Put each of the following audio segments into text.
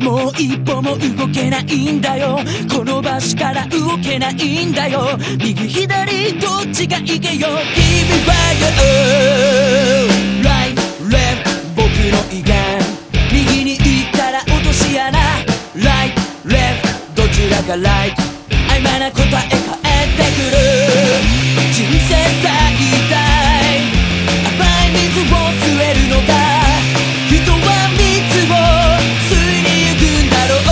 もう一歩も動けないんだよ。この場所から動けないんだよ。右左どっちが行けよ。君はRight left 僕の威厳。右に行ったら落とし穴。Right left どちらが Right。 曖昧な答え返ってくる。人生最大甘い水を吸えるのか。人は水を吸いに行くんだろ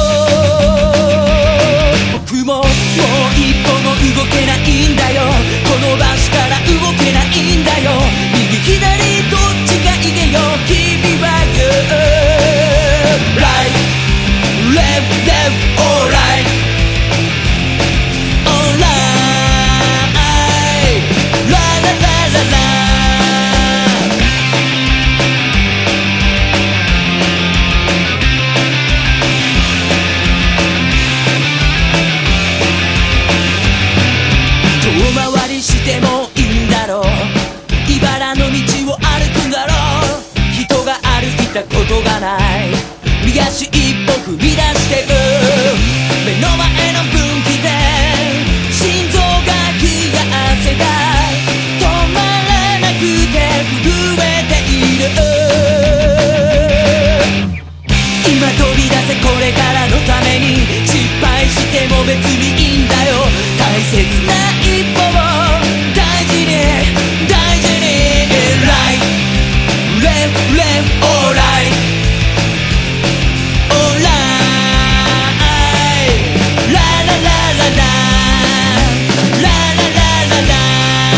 う。僕ももう一歩も動けないんだよ。この場所から動けないんだよ。右左どっちが行けよ。君は言う Right left left alrightしてもいいんだろう。茨の道を歩くんだろう。人が歩いたことがない。右足一歩踏み出してる。目の前の分岐点。心臓が冷や汗だ。止まらなくて震えている。今飛び出せこれからのために。失敗しても別にいいんだよ。大切な一歩を大事に大事に Right left left alright alright La la la la la La la la la la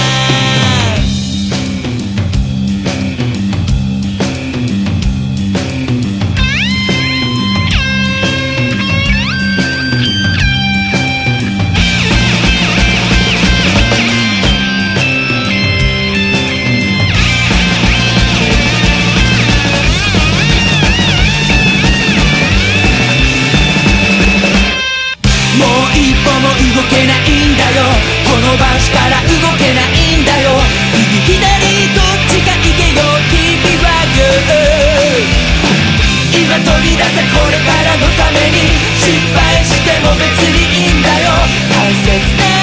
動けないんだよ。この場所から動けないんだよ。右左どっちが行けよ。君は言う今飛び出せこれからのために。失敗しても別にいいんだよ。大切な